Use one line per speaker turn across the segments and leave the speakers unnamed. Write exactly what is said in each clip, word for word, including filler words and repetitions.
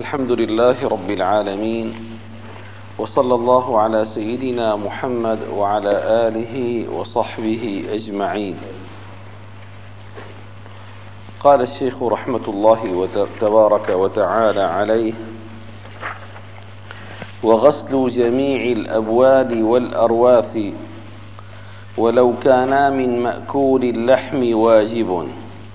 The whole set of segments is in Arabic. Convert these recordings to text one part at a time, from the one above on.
الحمد لله رب العالمين، وصلى الله على سيدنا محمد وعلى آله وصحبه أجمعين. قال الشيخ رحمة الله تبارك وتعالى عليه: وغسل جميع الأبوال والأرواث ولو كانا من مأكول اللحم واجب.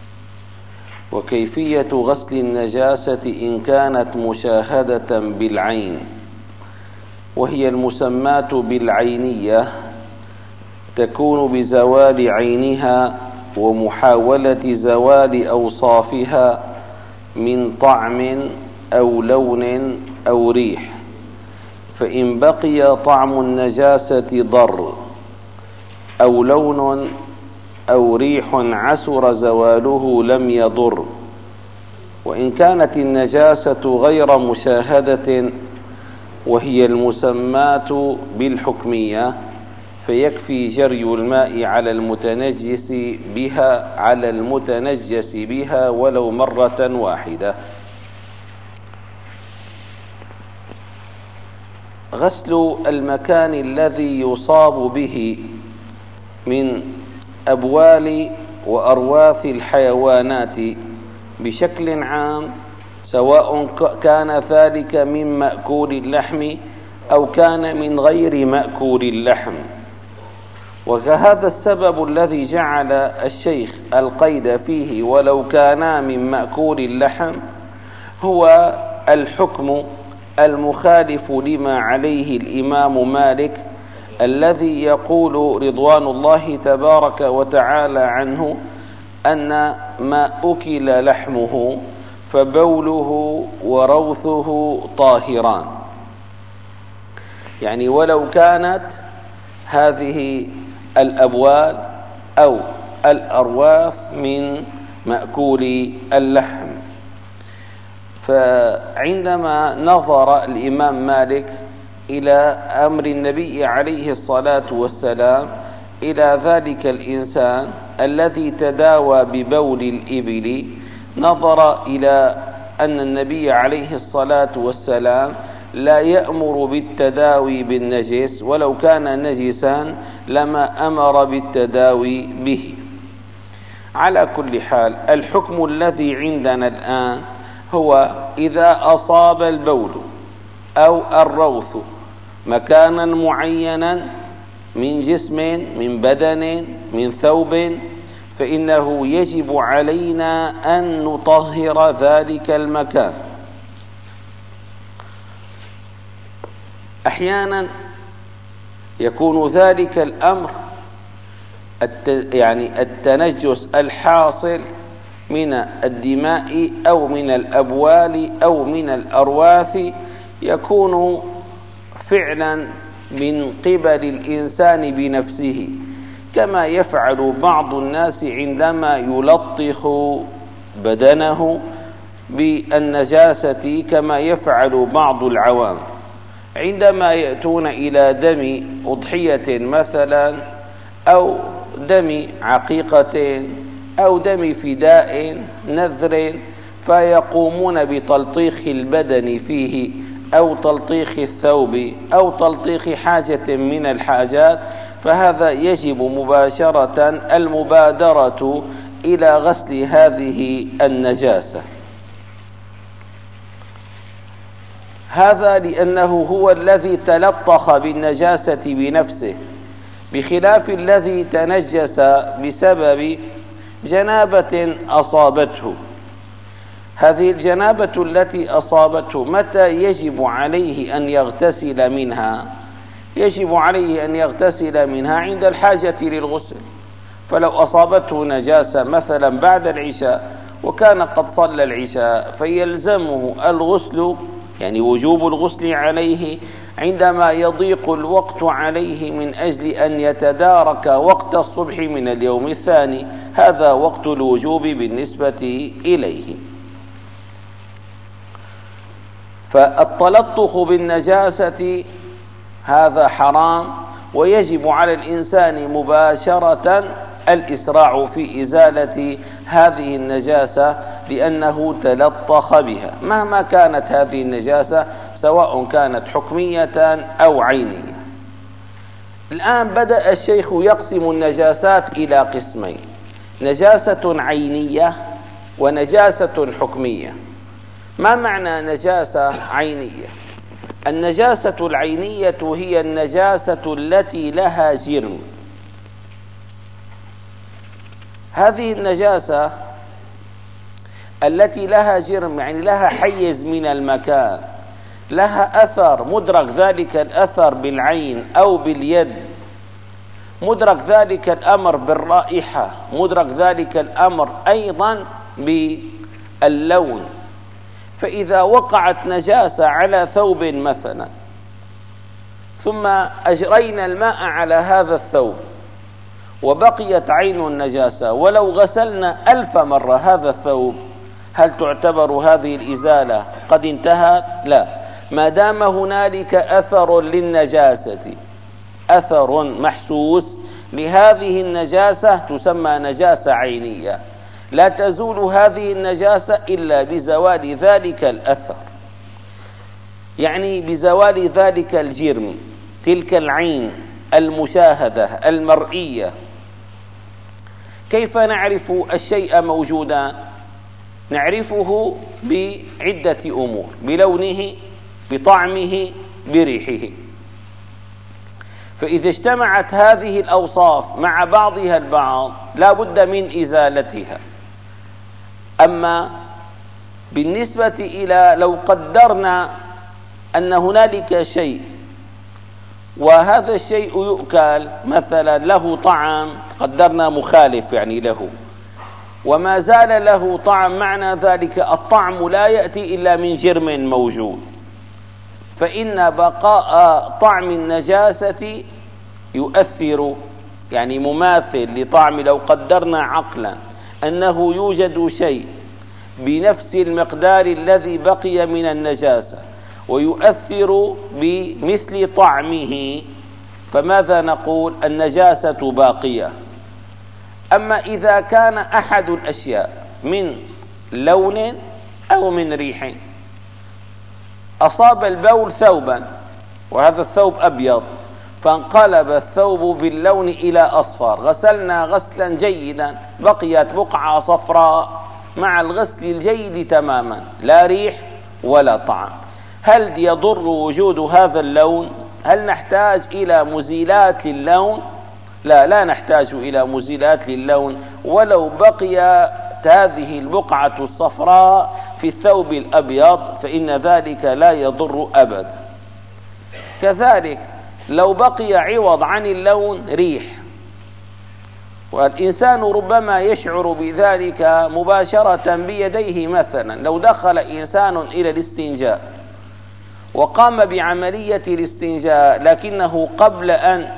وكيفية غسل النجاسة إن كانت مشاهدة بالعين، وهي المسماة بالعينية، تكون بزوال عينها ومحاولة زوال أوصافها من طعم أو لون أو ريح، فإن بقي طعم النجاسة ضر أو لون أو ريح عسر زواله لم يضر. وإن كانت النجاسة غير مشاهدة وهي المسماة بالحكمية، فيكفي جري الماء على المتنجس بها على المتنجس بها ولو مرة واحدة. غسل المكان الذي يصاب به من أبوال وأرواث الحيوانات بشكل عام، سواء كان ذلك من مأكول اللحم أو كان من غير مأكول اللحم. وهذا السبب الذي جعل الشيخ القيد فيه ولو كانا من مأكول اللحم هو الحكم المخالف لما عليه الإمام مالك، الذي يقول رضوان الله تبارك وتعالى عنه أن ما أكل لحمه فبوله وروثه طاهران. يعني ولو كانت هذه الأبوال أو الأرواث من مأكول اللحم. فعندما نظر الإمام مالك إلى أمر النبي عليه الصلاة والسلام إلى ذلك الإنسان الذي تداوى ببول الإبل، نظر إلى أن النبي عليه الصلاة والسلام لا يأمر بالتداوي بالنجس، ولو كان نجسا لما أمر بالتداوي به. على كل حال، الحكم الذي عندنا الآن هو إذا أصاب البول أو الروث مكانا معينا من جسم، من بدن، من ثوب، فإنه يجب علينا أن نطهر ذلك المكان. أحيانا يكون ذلك الأمر يعني التنجس الحاصل من الدماء أو من الأبوال أو من الأرواث يكون فعلا من قبل الإنسان بنفسه، كما يفعل بعض الناس عندما يلطخ بدنه بالنجاسة، كما يفعل بعض العوام عندما يأتون إلى دم أضحية مثلا أو دم عقيقة أو دم فداء نذر، فيقومون بتلطيخ البدن فيه أو تلطيخ الثوب أو تلطيخ حاجة من الحاجات، فهذا يجب مباشرة المبادرة إلى غسل هذه النجاسة. هذا لأنه هو الذي تلطخ بالنجاسة بنفسه، بخلاف الذي تنجس بسبب جنابة أصابته. هذه الجنابة التي أصابته متى يجب عليه أن يغتسل منها؟ يجب عليه أن يغتسل منها عند الحاجة للغسل. فلو أصابته نجاسة مثلا بعد العشاء وكان قد صلى العشاء، فيلزمه الغسل، يعني وجوب الغسل عليه عندما يضيق الوقت عليه من أجل أن يتدارك وقت الصبح من اليوم الثاني. هذا وقت الوجوب بالنسبة إليه. فالتلطخ بالنجاسة هذا حرام، ويجب على الإنسان مباشرة الإسراع في إزالة هذه النجاسة لأنه تلطخ بها مهما كانت هذه النجاسة، سواء كانت حكمية أو عينية. الآن بدأ الشيخ يقسم النجاسات إلى قسمين: نجاسة عينية ونجاسة حكمية. ما معنى نجاسة عينية؟ النجاسة العينية هي النجاسة التي لها جرم. هذه النجاسة التي لها جرم يعني لها حيز من المكان، لها أثر، مدرك ذلك الأثر بالعين أو باليد، مدرك ذلك الأمر بالرائحة، مدرك ذلك الأمر أيضا باللون. فإذا وقعت نجاسة على ثوب مثلا، ثم أجرينا الماء على هذا الثوب وبقيت عين النجاسة، ولو غسلنا ألف مرة هذا الثوب، هل تعتبر هذه الإزالة قد انتهت؟ لا، ما دام هنالك أثر للنجاسة، أثر محسوس لهذه النجاسة، تسمى نجاسة عينية. لا تزول هذه النجاسة إلا بزوال ذلك الأثر، يعني بزوال ذلك الجرم، تلك العين المشاهدة المرئية. كيف نعرف الشيء موجودا؟ نعرفه بعدة أمور: بلونه، بطعمه، بريحه. فإذا اجتمعت هذه الأوصاف مع بعضها البعض لا بد من إزالتها. أما بالنسبة إلى لو قدرنا أن هنالك شيء وهذا الشيء يؤكل مثلا، له طعم، قدرنا مخالف يعني له، وما زال له طعم، معنى ذلك الطعم لا يأتي إلا من جرم موجود، فإن بقاء طعم النجاسة يؤثر، يعني مماثل لطعم. لو قدرنا عقلا أنه يوجد شيء بنفس المقدار الذي بقي من النجاسة ويؤثر بمثل طعمه، فماذا نقول؟ النجاسة باقية. أما إذا كان أحد الأشياء من لون أو من ريح، أصاب البول ثوبا وهذا الثوب أبيض، فانقلب الثوب باللون إلى أصفر، غسلنا غسلا جيدا، بقيت بقعة صفراء مع الغسل الجيد تماما، لا ريح ولا طعم. هل يضر وجود هذا اللون؟ هل نحتاج إلى مزيلات للون؟ لا، لا نحتاج إلى مزيلات للون، ولو بقي هذه البقعة الصفراء في الثوب الأبيض فإن ذلك لا يضر أبدا. كذلك لو بقي عوض عن اللون ريح، والإنسان ربما يشعر بذلك مباشرة بيديه. مثلا لو دخل إنسان إلى الاستنجاء وقام بعملية الاستنجاء، لكنه قبل أن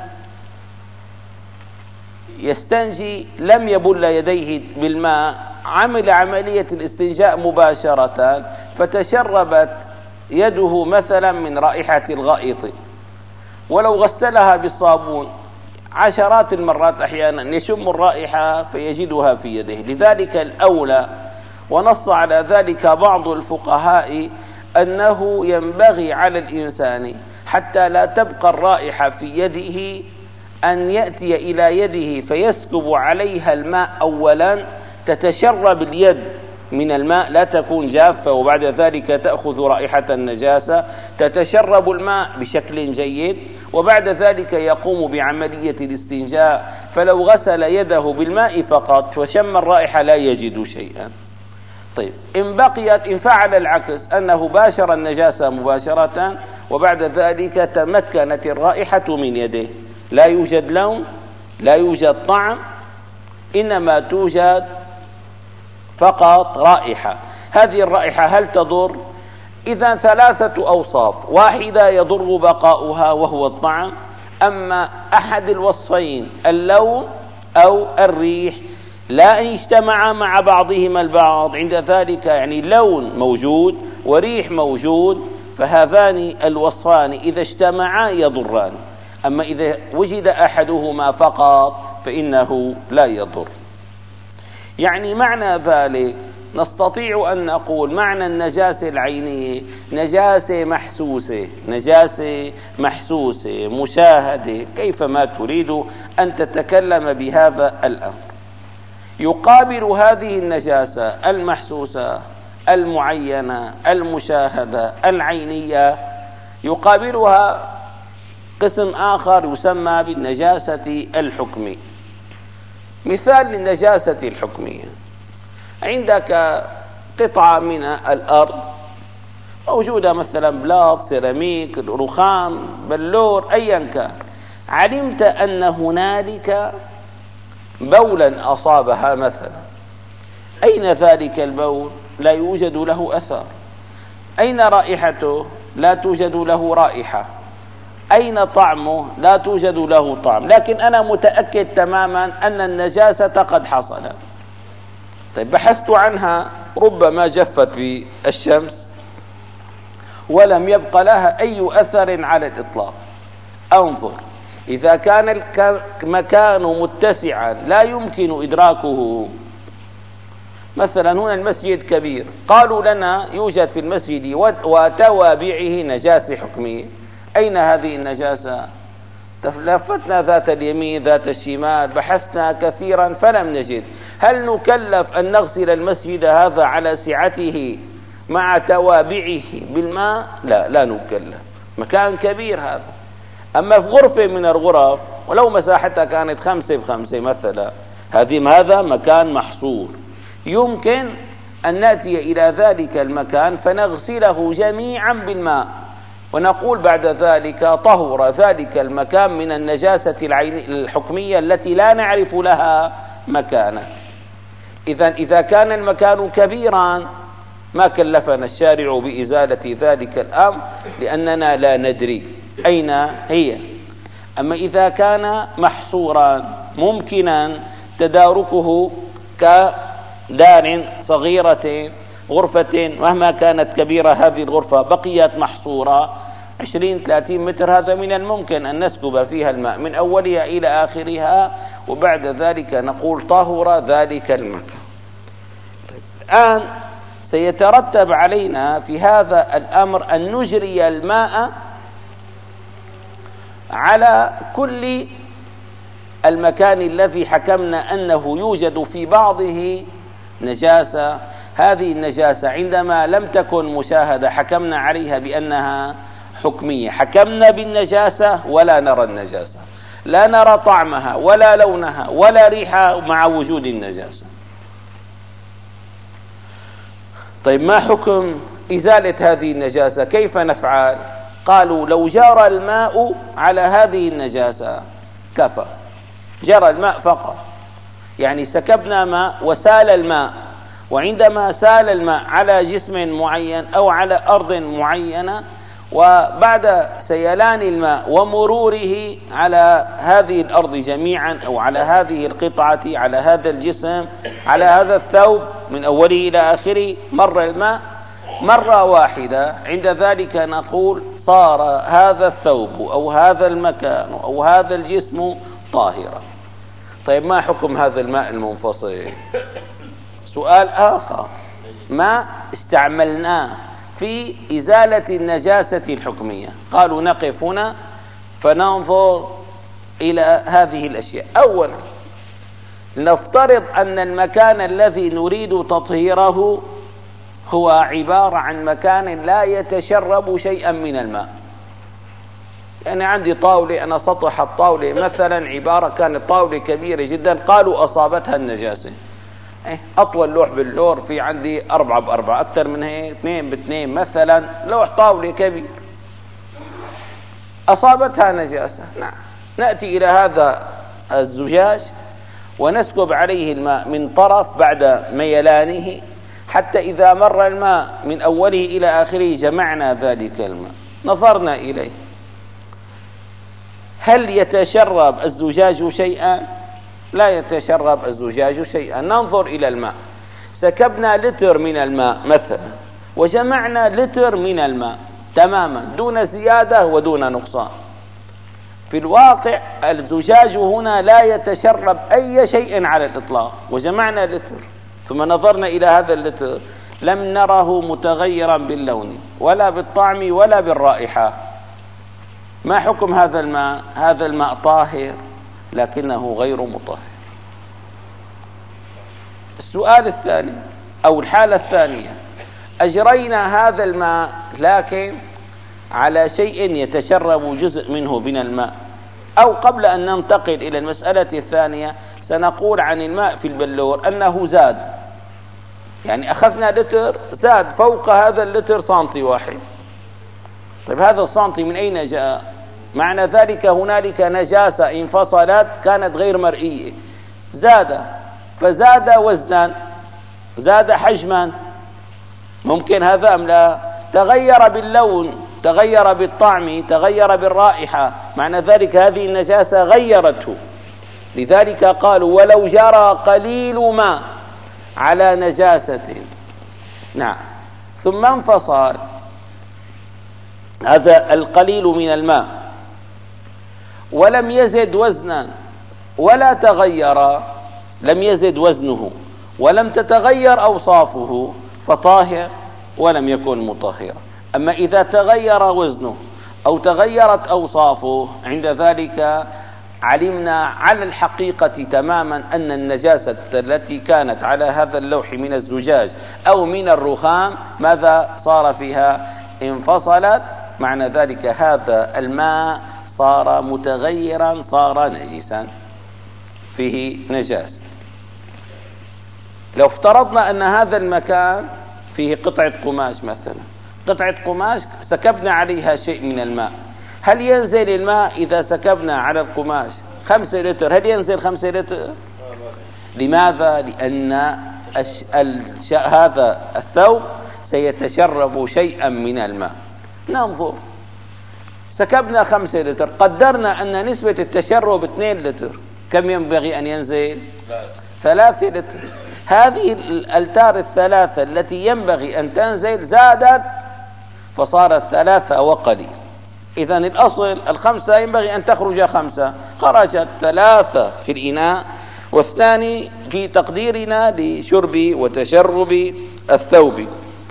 يستنجي لم يبل يديه بالماء، عمل عملية الاستنجاء مباشرة، فتشربت يده مثلا من رائحة الغائط، ولو غسلها بالصابون عشرات المرات أحيانا يشم الرائحة فيجدها في يده. لذلك الأولى، ونص على ذلك بعض الفقهاء، أنه ينبغي على الإنسان حتى لا تبقى الرائحة في يده أن يأتي إلى يده فيسكب عليها الماء أولا، تتشرب اليد من الماء، لا تكون جافة وبعد ذلك تأخذ رائحة النجاسة، تتشرب الماء بشكل جيد، وبعد ذلك يقوم بعملية الاستنجاء. فلو غسل يده بالماء فقط وشم الرائحة لا يجد شيئا. طيب، إن بقيت إن فعل العكس، أنه باشر النجاسة مباشرة وبعد ذلك تمكنت الرائحة من يده، لا يوجد لون، لا يوجد طعم، إنما توجد فقط رائحة. هذه الرائحة هل تضر؟ إذا ثلاثة أوصاف: واحدة يضر بقاؤها وهو الطعم، أما أحد الوصفين اللون أو الريح لا يجتمع مع بعضهما البعض، عند ذلك يعني لون موجود وريح موجود، فهذان الوصفان إذا اجتمعا يضران. أما إذا وجد أحدهما فقط فإنه لا يضر. يعني معنى ذلك نستطيع أن نقول معنى النجاسة العينية نجاسة محسوسة، نجاسة محسوسة مشاهدة، كيفما تريد أن تتكلم بهذا الأمر. يقابل هذه النجاسة المحسوسة المعينة المشاهدة العينية، يقابلها قسم آخر يسمى بالنجاسة الحكمية. مثال للنجاسة الحكمية: عندك قطعة من الأرض موجودة، مثلا بلاط، سيراميك، رخام، بلور، أيا كان، علمت أن هنالك بولا أصابها مثلا. أين ذلك البول؟ لا يوجد له أثر. أين رائحته؟ لا توجد له رائحة. أين طعمه؟ لا توجد له طعم، لكن أنا متأكد تماما أن النجاسة قد حصلت. طيب بحثت عنها، ربما جفت بالشمس ولم يبق لها أي أثر على الإطلاق. أنظر، إذا كان المكان متسعا لا يمكن إدراكه، مثلا هنا المسجد كبير، قالوا لنا يوجد في المسجد وتوابعه نجاسة حكمية، أين هذه النجاسة؟ لفتنا ذات اليمين ذات الشمال، بحثنا كثيرا فلم نجد. هل نكلف أن نغسل المسجد هذا على سعته مع توابعه بالماء؟ لا، لا نكلف، مكان كبير هذا. أما في غرفة من الغرف ولو مساحتها كانت خمسة بخمسة مثلا، هذه هذا مكان محصور، يمكن أن نأتي إلى ذلك المكان فنغسله جميعا بالماء، ونقول بعد ذلك طهر ذلك المكان من النجاسة الحكمية التي لا نعرف لها مكانا. إذن إذا كان المكان كبيرا ما كلفنا الشارع بإزالة ذلك الأمر، لأننا لا ندري أين هي. أما إذا كان محصورا ممكنا تداركه كدار صغيرة، غرفة مهما كانت كبيرة هذه الغرفة بقيت محصورة عشرين ثلاثين متر، هذا من الممكن أن نسكب فيها الماء من أولها إلى آخرها، وبعد ذلك نقول طهر ذلك المكان. طيب الآن سيترتب علينا في هذا الأمر أن نجري الماء على كل المكان الذي حكمنا أنه يوجد في بعضه نجاسة. هذه النجاسة عندما لم تكن مشاهدة حكمنا عليها بأنها حكمية، حكمنا بالنجاسة ولا نرى النجاسة، لا نرى طعمها ولا لونها ولا ريحها مع وجود النجاسة. طيب ما حكم إزالة هذه النجاسة؟ كيف نفعل؟ قالوا لو جرى الماء على هذه النجاسة كفى، جرى الماء فقط، يعني سكبنا ماء وسال الماء، وعندما سال الماء على جسم معين أو على أرض معينة، وبعد سيلان الماء ومروره على هذه الأرض جميعا أو على هذه القطعة، على هذا الجسم، على هذا الثوب من أوله إلى آخره، مر الماء مرة واحدة، عند ذلك نقول صار هذا الثوب أو هذا المكان أو هذا الجسم طاهرا. طيب ما حكم هذا الماء المنفصل؟ سؤال آخر، ما استعملناه في إزالة النجاسة الحكمية. قالوا نقف هنا فننظر إلى هذه الأشياء. أولا نفترض أن المكان الذي نريد تطهيره هو عبارة عن مكان لا يتشرب شيئا من الماء. يعني عندي طاولة، أنا سطح الطاولة مثلا عبارة كانت طاولة كبيرة جدا، قالوا أصابتها النجاسة، أطول لوح باللور في عندي أربعة بأربعة، أكثر من هيك اثنين باثنين مثلا، لوح طاولة كبير أصابتها نجاسة. نعم، نأتي إلى هذا الزجاج ونسكب عليه الماء من طرف بعد ميلانه، حتى إذا مر الماء من أوله إلى آخره جمعنا ذلك الماء، نظرنا إليه، هل يتشرب الزجاج شيئا؟ لا يتشرب الزجاج شيئا. ننظر إلى الماء، سكبنا لتر من الماء مثلا وجمعنا لتر من الماء تماما دون زيادة ودون نقصان. في الواقع الزجاج هنا لا يتشرب أي شيء على الإطلاق، وجمعنا لتر، ثم نظرنا إلى هذا اللتر لم نره متغيرا باللون ولا بالطعم ولا بالرائحة، ما حكم هذا الماء؟ هذا الماء طاهر لكنه غير مطهر. السؤال الثاني أو الحالة الثانية، أجرينا هذا الماء لكن على شيء يتشرب جزء منه من الماء، أو قبل أن ننتقل إلى المسألة الثانية سنقول عن الماء في البلور أنه زاد، يعني أخذنا لتر زاد فوق هذا اللتر سنتي واحد. طيب هذا السنتي من أين جاء؟ معنى ذلك هنالك نجاسة انفصلت كانت غير مرئية، زاد، فزاد وزنا، زاد حجما، ممكن هذا أم لا؟ تغير باللون، تغير بالطعم، تغير بالرائحة، معنى ذلك هذه النجاسة غيرته. لذلك قالوا ولو جرى قليل ماء على نجاسة، نعم، ثم انفصل هذا القليل من الماء ولم يزد وزنا ولا تغير، لم يزد وزنه ولم تتغير أوصافه فطاهر ولم يكن مطهرا. أما إذا تغير وزنه أو تغيرت أوصافه عند ذلك علمنا على الحقيقة تماما أن النجاسة التي كانت على هذا اللوح من الزجاج أو من الرخام ماذا صار فيها؟ انفصلت، معنى ذلك هذا الماء صار متغيرا، صار نجسا، فيه نجاسة. لو افترضنا أن هذا المكان فيه قطعة قماش مثلا، قطعة قماش سكبنا عليها شيء من الماء، هل ينزل الماء إذا سكبنا على القماش خمسة لتر؟ هل ينزل خمسة لتر؟ لماذا؟ لأن الش... الش... هذا الثوب سيتشرب شيئا من الماء. ننظر، سكبنا خمسة لتر، قدرنا أن نسبة التشرب اثنين لتر، كم ينبغي أن ينزل؟ ثلاثة لتر. هذه الألتار الثلاثة التي ينبغي أن تنزل زادت فصارت ثلاثة وقليل. إذن الأصل الخمسة ينبغي أن تخرج خمسة، خرجت ثلاثة في الإناء، والثاني في تقديرنا لشرب وتشرب الثوب.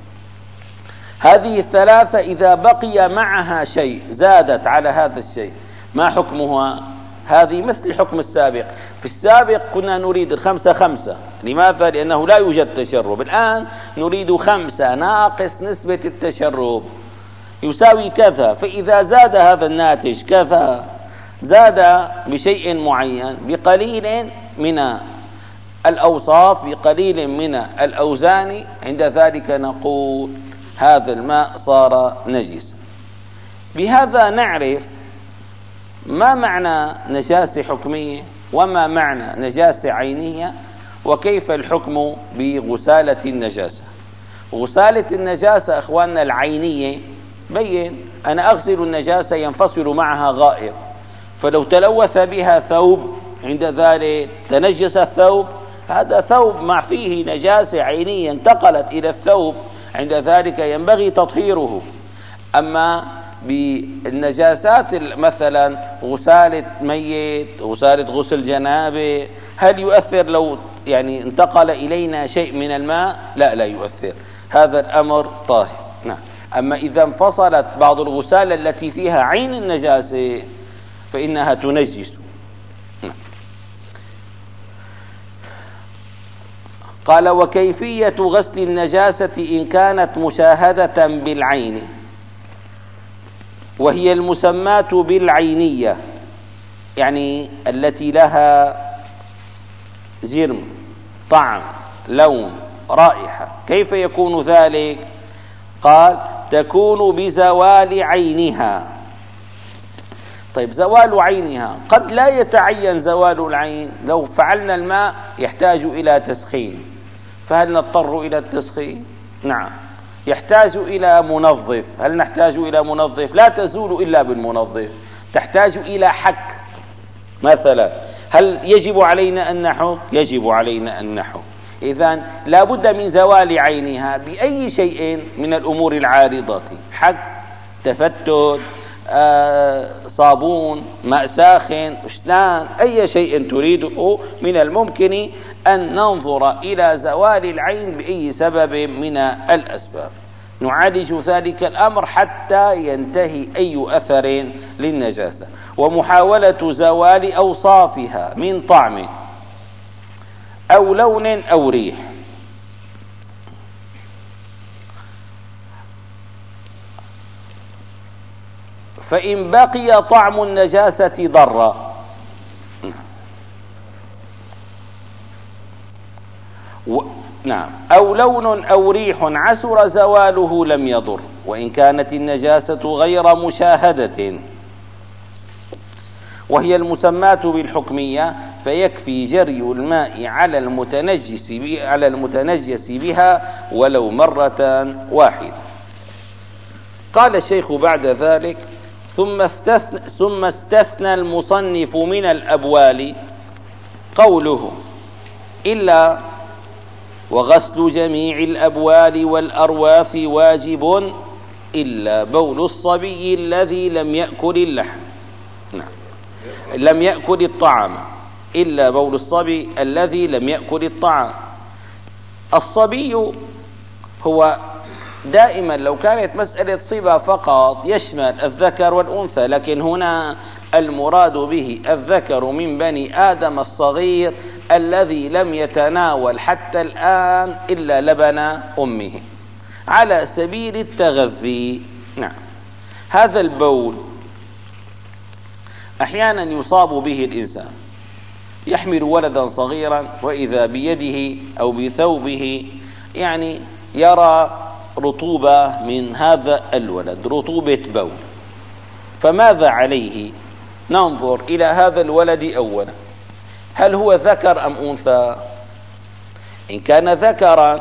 هذه الثلاثة إذا بقي معها شيء زادت على هذا الشيء، ما حكمها؟ هذه مثل الحكم السابق. في السابق كنا نريد الخمسة خمسة، لماذا؟ لأنه لا يوجد تشرب. الآن نريد خمسة ناقص نسبة التشرب يساوي كذا، فإذا زاد هذا الناتج كذا، زاد بشيء معين بقليل من الأوصاف، بقليل من الأوزان، عند ذلك نقول هذا الماء صار نجسا. بهذا نعرف ما معنى نجاسة حكمية وما معنى نجاسة عينية، وكيف الحكم بغسالة النجاسة. غسالة النجاسة أخواننا العينية بين، أنا أغسل النجاسة ينفصل معها غائر، فلو تلوث بها ثوب عند ذلك تنجس الثوب، هذا ثوب مع فيه نجاسة عينية انتقلت إلى الثوب، عند ذلك ينبغي تطهيره. أما بالنجاسات مثلا غسالة ميت، غسالة غسل جنابه، هل يؤثر لو يعني انتقل إلينا شيء من الماء؟ لا لا يؤثر، هذا الأمر طاهر. نعم. أما إذا انفصلت بعض الغسالة التي فيها عين النجاسة فإنها تنجس. نعم. قال وكيفية غسل النجاسة إن كانت مشاهدة بالعين، وهي المسمات بالعينية، يعني التي لها جرم، طعم، لون، رائحة. كيف يكون ذلك؟ قال تكون بزوال عينها. طيب زوال عينها قد لا يتعين زوال العين، لو فعلنا الماء يحتاج إلى تسخين، فهل نضطر إلى التسخين؟ نعم. يحتاج إلى منظف، هل نحتاج إلى منظف؟ لا تزول إلا بالمنظف. تحتاج إلى حك مثلا، هل يجب علينا أن نحك؟ يجب علينا أن نحك. إذن لا بد من زوال عينها بأي شيء من الأمور العارضة، حك، تفتت، آه صابون، ماء ساخن، أشنان، أي شيء تريده من الممكن أن ننظر إلى زوال العين بأي سبب من الأسباب، نعالج ذلك الأمر حتى ينتهي أي أثر للنجاسة. ومحاولة زوال أوصافها من طعم أو لون أو ريح. فإن بقي طعم النجاسة ضرا و... نعم أو لون أو ريح عسر زواله لم يضر، وإن كانت النجاسة غير مشاهدة وهي المسماة بالحكمية فيكفي جري الماء على المتنجس على المتنجس بها ولو مرة واحدة. قال الشيخ بعد ذلك: ثم استثنى, ثم استثنى المصنف من الأبوال قوله: إلا وغسل جميع الأبوال والأرواث واجب إلا بول الصبي الذي لم يأكل اللحم، نعم لم يأكل الطعام، إلا بول الصبي الذي لم يأكل الطعام. الصبي هو دائما لو كانت مسألة صبا فقط يشمل الذكر والأنثى، لكن هنا المراد به الذكر من بني آدم الصغير الذي لم يتناول حتى الآن إلا لبن أمه على سبيل التغذي. نعم هذا البول أحيانا يصاب به الإنسان، يحمل ولدا صغيرا وإذا بيده أو بثوبه يعني يرى رطوبة من هذا الولد، رطوبة بول، فماذا عليه؟ ننظر إلى هذا الولد أولا، هل هو ذكر أم أنثى؟ إن كان ذكرا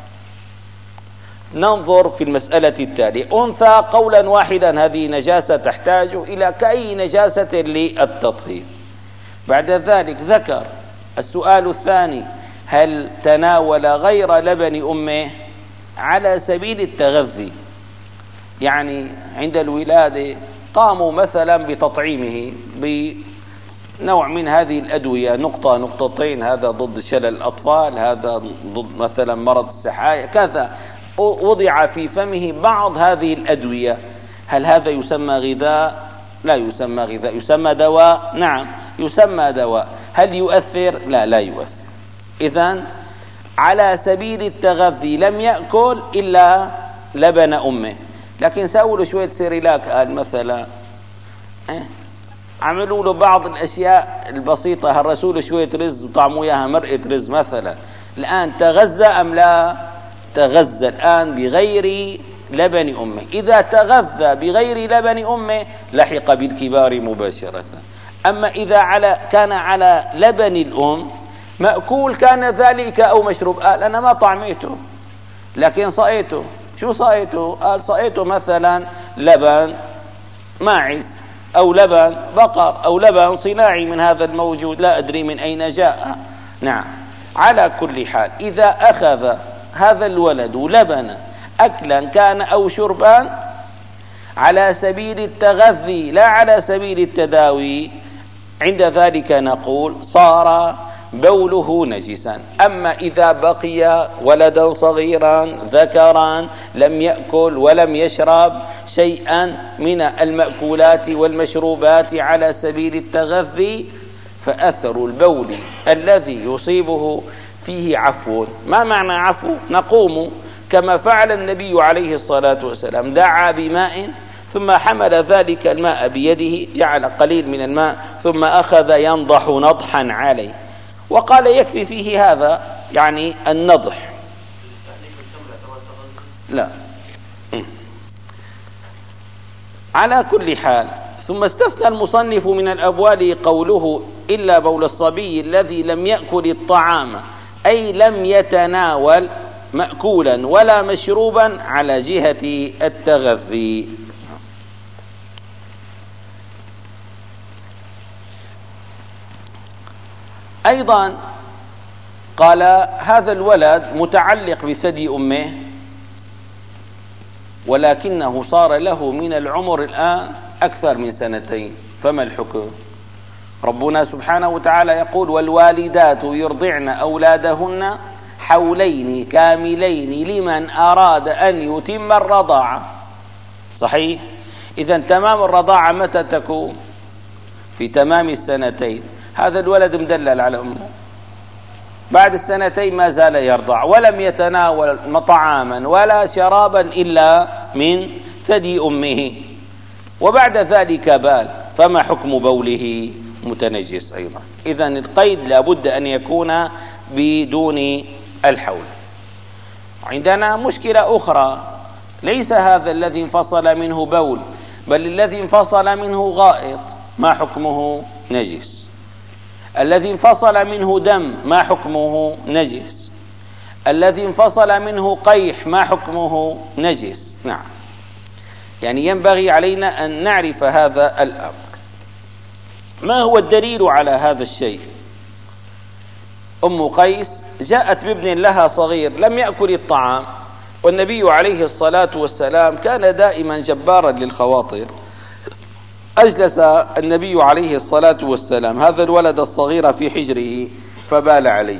ننظر في المسألة التالية: أنثى قولا واحدا هذه نجاسة تحتاج إلى كأي نجاسة للتطهير. بعد ذلك ذكر. السؤال الثاني: هل تناول غير لبن أمه على سبيل التغذي؟ يعني عند الولادة قاموا مثلا بتطعيمه بنوع من هذه الأدوية، نقطة نقطتين، هذا ضد شلل الأطفال، هذا ضد مثلا مرض السحايا، كذا، وضع في فمه بعض هذه الأدوية، هل هذا يسمى غذاء؟ لا يسمى غذاء. يسمى دواء؟ نعم يسمى دواء. هل يؤثر؟ لا لا يؤثر. إذن على سبيل التغذي لم يأكل إلا لبن أمه، لكن سأقول شوية سيريلاك قال مثلا، عملوا له بعض الأشياء البسيطة، هالرسول شوية رز وطعموا إياها مرقة رز مثلا، الآن تغذى أم لا؟ تغذى الآن بغير لبن أمه. إذا تغذى بغير لبن أمه لحق بالكبار مباشرة. أما إذا على كان على لبن الأم مأكول كان ذلك أو مشروب، قال أنا ما طعميته لكن صأيته. شو صأيته؟ قال صأيته مثلا لبن ماعز أو لبن بقر أو لبن صناعي من هذا الموجود لا أدري من أين جاء. نعم على كل حال إذا أخذ هذا الولد لبنا أكلا كان أو شربان على سبيل التغذي لا على سبيل التداوي، عند ذلك نقول صار بوله نجسا. أما إذا بقي ولدا صغيرا ذكرا لم يأكل ولم يشرب شيئا من المأكولات والمشروبات على سبيل التغذي فأثر البول الذي يصيبه فيه عفو. ما معنى عفو؟ نقوم كما فعل النبي عليه الصلاة والسلام، دعا بماء ثم حمل ذلك الماء بيده، جعل قليل من الماء ثم أخذ ينضح نضحا عليه، وقال يكفي فيه هذا يعني النضح. لا على كل حال. ثم استثنى المصنف من الأبوال قوله إلا بول الصبي الذي لم يأكل الطعام، أي لم يتناول مأكولا ولا مشروبا على جهة التغذي. أيضا قال هذا الولد متعلق بثدي أمه ولكنه صار له من العمر الآن أكثر من سنتين، فما الحكم؟ ربنا سبحانه وتعالى يقول: والوالدات يرضعن أولادهن حولين كاملين لمن أراد أن يتم الرضاعة. صحيح؟ إذن تمام الرضاعة متى تكون؟ في تمام السنتين. هذا الولد مدلل على أمه، بعد السنتين ما زال يرضع ولم يتناول طعاما ولا شرابا إلا من ثدي أمه، وبعد ذلك بال، فما حكم بوله؟ متنجس أيضا. إذن القيد لابد أن يكون بدون الحول. عندنا مشكلة أخرى، ليس هذا الذي انفصل منه بول، بل الذي انفصل منه غائط، ما حكمه؟ نجس. الذي انفصل منه دم، ما حكمه؟ نجس. الذي انفصل منه قيح، ما حكمه؟ نجس. نعم، يعني ينبغي علينا أن نعرف هذا الأمر. ما هو الدليل على هذا الشيء؟ أم قيس جاءت بابن لها صغير لم يأكل الطعام، والنبي عليه الصلاة والسلام كان دائما جبارا للخواطر. أجلس النبي عليه الصلاة والسلام هذا الولد الصغير في حجره فبال عليه.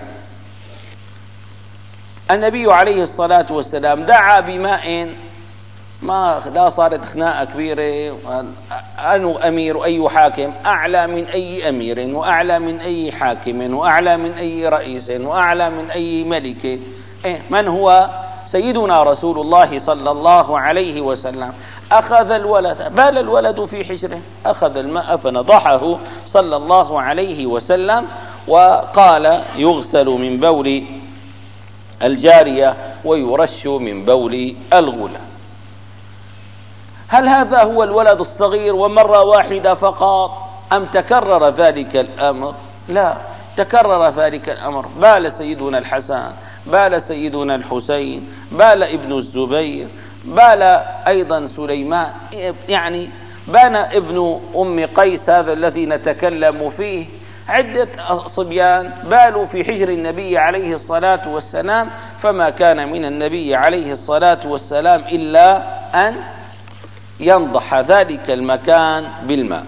النبي عليه الصلاة والسلام دعا بماء، ما لا صارت خناقة كبيرة، أنا أمير أي حاكم أعلى من أي أمير، وأعلى من أي حاكم، وأعلى من أي رئيس، وأعلى من أي ملك. إيه، من هو؟ سيدنا رسول الله صلى الله عليه وسلم. أخذ الولد، بال الولد في حجره، أخذ الماء فنضحه صلى الله عليه وسلم، وقال: يغسل من بول الجارية ويرش من بول الغلام. هل هذا هو الولد الصغير ومرة واحدة فقط، أم تكرر ذلك الأمر؟ لا، تكرر ذلك الأمر. بال سيدنا الحسن، بال سيدنا الحسين، بال ابن الزبير، بال أيضا سليمان، يعني بان ابن أم قيس هذا الذي نتكلم فيه، عدة صبيان بالوا في حجر النبي عليه الصلاة والسلام، فما كان من النبي عليه الصلاة والسلام إلا أن ينضح ذلك المكان بالماء.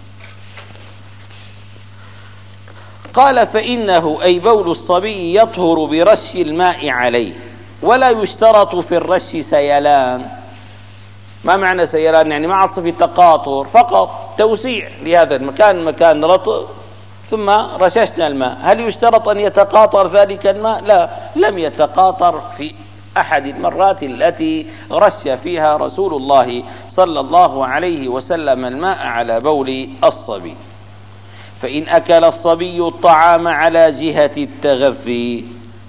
قال: فإنه أي بول الصبي يطهر برش الماء عليه، ولا يشترط في الرش سيلان. ما معنى سيلان؟ يعني ما عاد صفي تقاطر، فقط توسيع لهذا المكان، مكان رطب ثم رششنا الماء. هل يشترط أن يتقاطر ذلك الماء؟ لا، لم يتقاطر في أحد المرات التي رش فيها رسول الله صلى الله عليه وسلم الماء على بول الصبي. فإن أكل الصبي الطعام على جهة التغذي،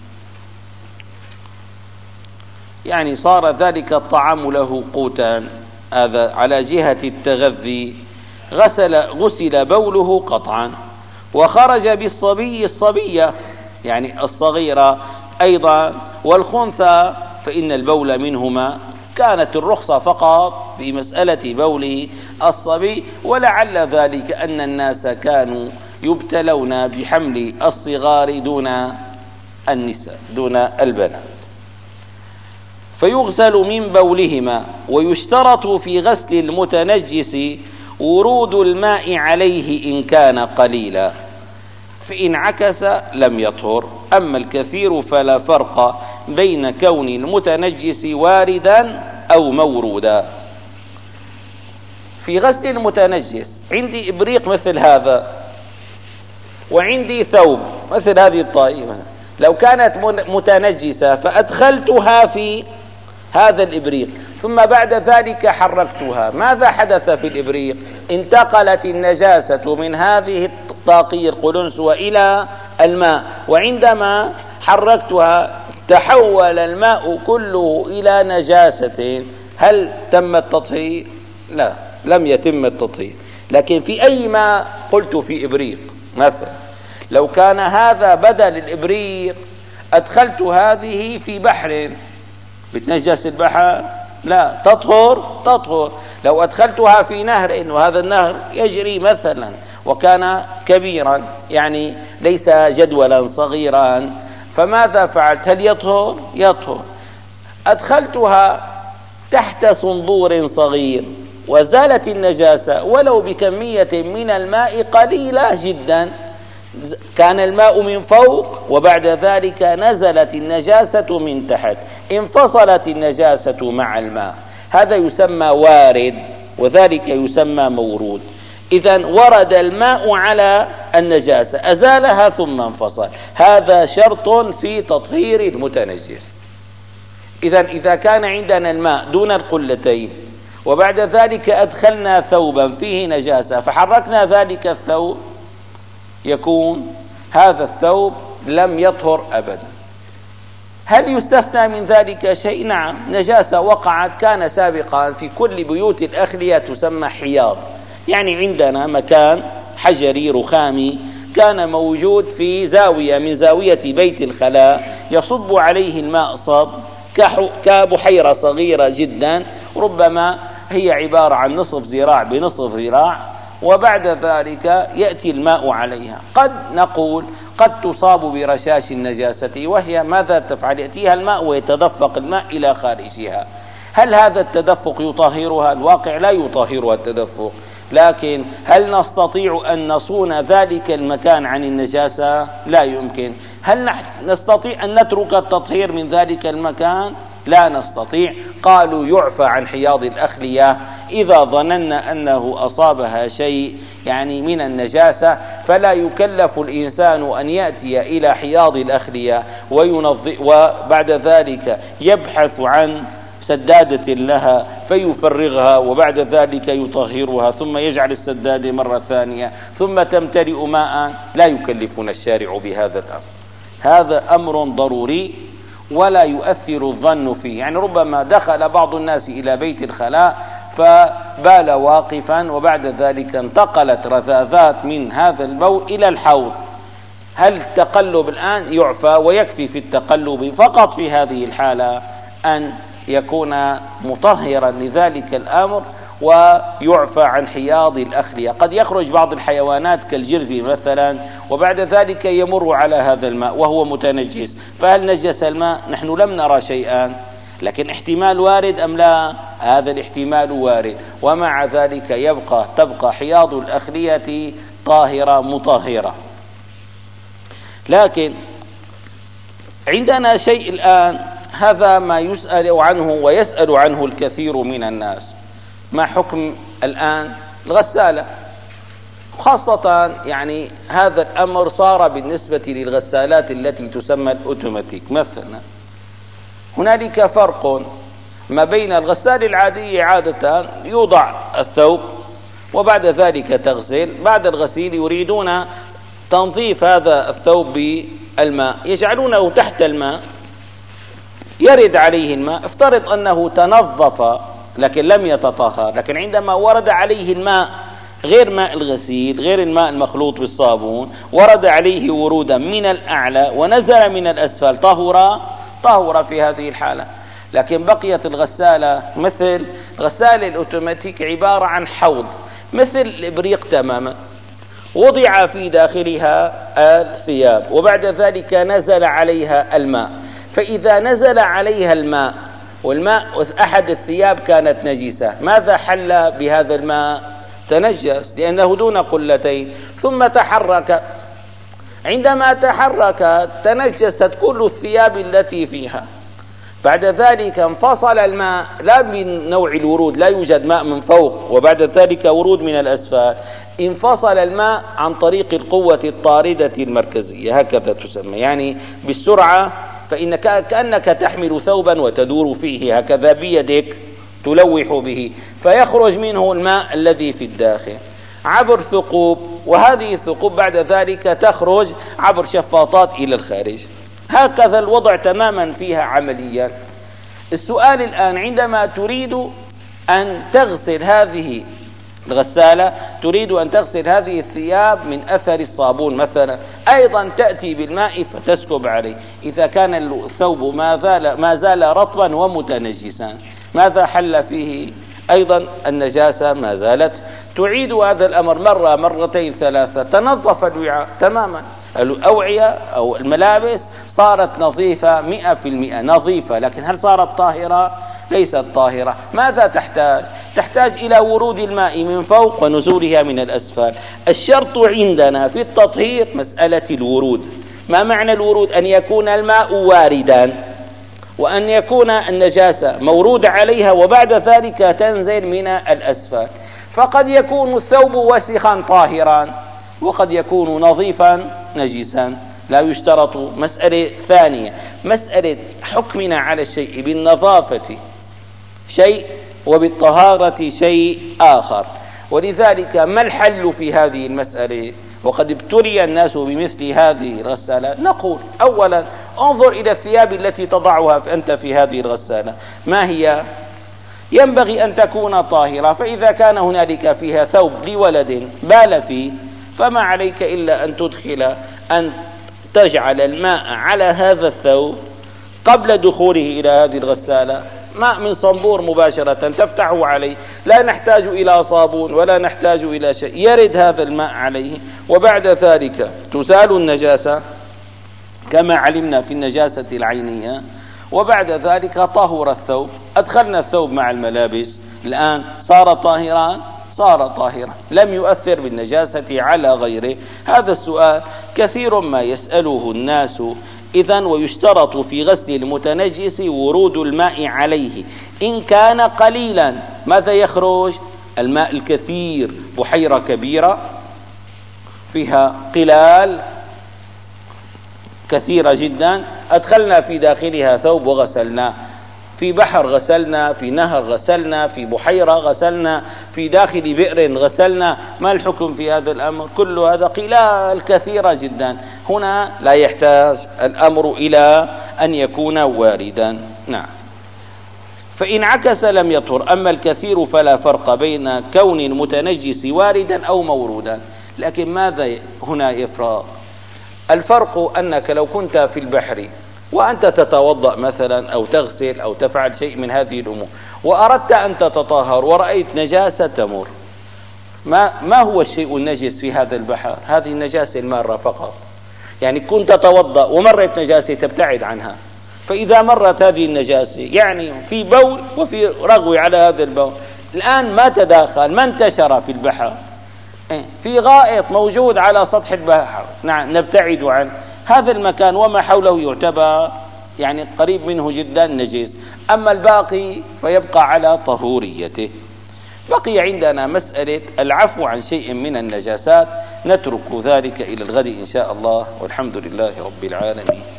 يعني صار ذلك الطعام له قوتا، هذا على جهة التغذي، غسل غسل بوله قطعا، وخرج بالصبي الصبية، يعني الصغيرة أيضا، والخنثى، فإن البول منهما. كانت الرخصة فقط في مسألة بول الصبي، ولعل ذلك أن الناس كانوا يبتلون بحمل الصغار دون النساء، دون البنات. فيغسل من بولهما. ويشترط في غسل المتنجس ورود الماء عليه إن كان قليلا، فإن عكس لم يطهر. أما الكثير فلا فرق بين كون المتنجس واردا أو مورودا. في غسل المتنجس عندي إبريق مثل هذا، وعندي ثوب مثل هذه الطائفة، لو كانت متنجسة فأدخلتها في هذا الإبريق ثم بعد ذلك حركتها، ماذا حدث في الإبريق؟ انتقلت النجاسة من هذه الطاقير قلنسوة إلى الماء، وعندما حركتها تحول الماء كله إلى نجاسة. هل تم التطهير؟ لا، لم يتم التطهير. لكن في أي ماء؟ قلت في إبريق مثلا. لو كان هذا بدل الإبريق أدخلت هذه في بحر، بتنجس البحر؟ لا، تطهر تطهر. لو أدخلتها في نهر، وهذا النهر يجري مثلا وكان كبيرا، يعني ليس جدولا صغيرا، فماذا فعلت؟ هل يطهر؟ يطهر. أدخلتها تحت صنبور صغير، وزالت النجاسة ولو بكمية من الماء قليلة جدا، كان الماء من فوق وبعد ذلك نزلت النجاسة من تحت، انفصلت النجاسة مع الماء، هذا يسمى وارد وذلك يسمى مورود. إذن ورد الماء على النجاسة أزالها ثم انفصل، هذا شرط في تطهير المتنجس. إذن إذا كان عندنا الماء دون القلتين وبعد ذلك أدخلنا ثوبا فيه نجاسة فحركنا ذلك الثوب، يكون هذا الثوب لم يطهر أبدا. هل يستثنى من ذلك شيء؟ نعم، نجاسة وقعت كان سابقا في كل بيوت الأخلية تسمى حياض، يعني عندنا مكان حجري رخامي كان موجود في زاوية من زاوية بيت الخلاء يصب عليه الماء صب كبحيرة صغيرة جدا، ربما هي عبارة عن نصف ذراع بنصف ذراع، وبعد ذلك يأتي الماء عليها. قد نقول قد تصاب برشاش النجاسة، وهي ماذا تفعل؟ يأتيها الماء ويتدفق الماء إلى خارجها. هل هذا التدفق يطهرها؟ الواقع لا يطهرها التدفق، لكن هل نستطيع أن نصون ذلك المكان عن النجاسة؟ لا يمكن. هل نستطيع أن نترك التطهير من ذلك المكان؟ لا نستطيع. قالوا يعفى عن حياض الأخلية إذا ظننا أنه أصابها شيء يعني من النجاسة، فلا يكلف الإنسان أن يأتي إلى حياض الأخلية وينظف وبعد ذلك يبحث عن سدادة لها فيفرغها وبعد ذلك يطهرها ثم يجعل السدادة مرة ثانية ثم تمتلئ ماء. لا يكلفنا الشارع بهذا الأمر، هذا أمر ضروري ولا يؤثر الظن فيه. يعني ربما دخل بعض الناس إلى بيت الخلاء فبال واقفا وبعد ذلك انتقلت رذاذات من هذا البول إلى الحوض، هل التقلب الآن يعفى؟ ويكفي في التقلب فقط في هذه الحالة أن يكون مطهرا لذلك الأمر ويعفى عن حياض الأخلية. قد يخرج بعض الحيوانات كالجرذ مثلا وبعد ذلك يمر على هذا الماء وهو متنجس، فهل نجس الماء؟ نحن لم نرى شيئا، لكن احتمال وارد أم لا؟ هذا الاحتمال وارد، ومع ذلك يبقى تبقى حياض الأخلية طاهرة مطهرة. لكن عندنا شيء الآن، هذا ما يسأل عنه ويسأل عنه الكثير من الناس، ما حكم الآن الغسالة؟ خاصة يعني هذا الأمر صار بالنسبة للغسالات التي تسمى الأوتوماتيك مثلا. هنالك فرق ما بين الغسالة العادية، عادة يوضع الثوب وبعد ذلك تغسل، بعد الغسيل يريدون تنظيف هذا الثوب بالماء يجعلونه تحت الماء يرد عليه الماء، افترض أنه تنظف لكن لم يتطهر، لكن عندما ورد عليه الماء غير ماء الغسيل غير الماء المخلوط بالصابون، ورد عليه ورودا من الأعلى ونزل من الأسفل، طهر طهر في هذه الحالة. لكن بقيت الغسالة مثل الغسالة الأوتوماتيك عبارة عن حوض مثل الإبريق تماما، وضع في داخلها الثياب وبعد ذلك نزل عليها الماء، فإذا نزل عليها الماء والماء أحد الثياب كانت نجسة، ماذا حل بهذا الماء؟ تنجس لأنه دون قلتين، ثم تحركت، عندما تحركت تنجست كل الثياب التي فيها، بعد ذلك انفصل الماء لا من نوع الورود، لا يوجد ماء من فوق وبعد ذلك ورود من الأسفل، انفصل الماء عن طريق القوة الطاردة المركزية هكذا تسمى، يعني بالسرعة، فإنك كأنك تحمل ثوبا وتدور فيه هكذا بيدك تلوح به، فيخرج منه الماء الذي في الداخل عبر ثقوب، وهذه الثقوب بعد ذلك تخرج عبر شفاطات إلى الخارج، هكذا الوضع تماما فيها عمليا. السؤال الآن، عندما تريد أن تغسل هذه الغسالة، تريد أن تغسل هذه الثياب من أثر الصابون مثلا، أيضا تأتي بالماء فتسكب عليه، إذا كان الثوب ما زال, ما زال رطبا ومتنجسا، ماذا حل فيه؟ أيضا النجاسة ما زالت، تعيد هذا الأمر مرة مرتين ثلاثة، تنظف الوعاء تماما، الأوعية أو الملابس صارت نظيفة مئة في المئة نظيفة، لكن هل صارت طاهرة؟ ليست طاهرة. ماذا تحتاج؟ تحتاج إلى ورود الماء من فوق ونزولها من الأسفل. الشرط عندنا في التطهير مسألة الورود. ما معنى الورود؟ أن يكون الماء واردا، وأن يكون النجاسة مورود عليها وبعد ذلك تنزل من الأسفل. فقد يكون الثوب وسخا طاهرا، وقد يكون نظيفا نجسا، لا يشترط. مسألة ثانية، مسألة حكمنا على الشيء بالنظافة شيء وبالطهارة شيء آخر. ولذلك ما الحل في هذه المسألة؟ وقد ابتلي الناس بمثل هذه الغسالة. نقول أولا انظر إلى الثياب التي تضعها أنت في هذه الغسالة، ما هي؟ ينبغي أن تكون طاهرة. فإذا كان هنالك فيها ثوب لولد بال فيه فما عليك إلا أن تدخل أن تجعل الماء على هذا الثوب قبل دخوله إلى هذه الغسالة، ماء من صنبور مباشرة تفتحه عليه، لا نحتاج إلى صابون ولا نحتاج إلى شيء، يرد هذا الماء عليه، وبعد ذلك تزال النجاسة كما علمنا في النجاسة العينية، وبعد ذلك طهر الثوب. أدخلنا الثوب مع الملابس، الآن صار طاهرا، صار طاهرا، لم يؤثر بالنجاسة على غيره. هذا السؤال كثير ما يسأله الناس. إذن ويشترط في غسل المتنجس ورود الماء عليه. إن كان قليلا ماذا يخرج؟ الماء الكثير، بحيرة كبيرة فيها قلال كثيرة جدا، أدخلنا في داخلها ثوب وغسلناه، في بحر غسلنا، في نهر غسلنا، في بحيرة غسلنا، في داخل بئر غسلنا. ما الحكم في هذا الأمر؟ كل هذا قلال كثيرة جدا. هنا لا يحتاج الأمر إلى أن يكون واردا. نعم. فإن عكس لم يطهر. أما الكثير فلا فرق بين كون المتنجس واردا أو مورودا. لكن ماذا هنا يفرق؟ الفرق أنك لو كنت في البحر وأنت تتوضأ مثلا أو تغسل أو تفعل شيء من هذه الأمور وأردت أن تتطهر ورأيت نجاسة تمر، ما, ما هو الشيء النجس في هذا البحر؟ هذه النجاسة المارة فقط. يعني كنت تتوضأ ومرت نجاسة تبتعد عنها، فإذا مرت هذه النجاسة يعني في بول وفي رغوة على هذا البول، الآن ما تداخل، ما انتشر في البحر، في غائط موجود على سطح البحر، نعم نبتعد عنه. هذا المكان وما حوله يعتبر يعني قريب منه جدا نجس. أما الباقي فيبقى على طهوريته. بقي عندنا مسألة العفو عن شيء من النجاسات، نترك ذلك إلى الغد إن شاء الله، والحمد لله رب العالمين.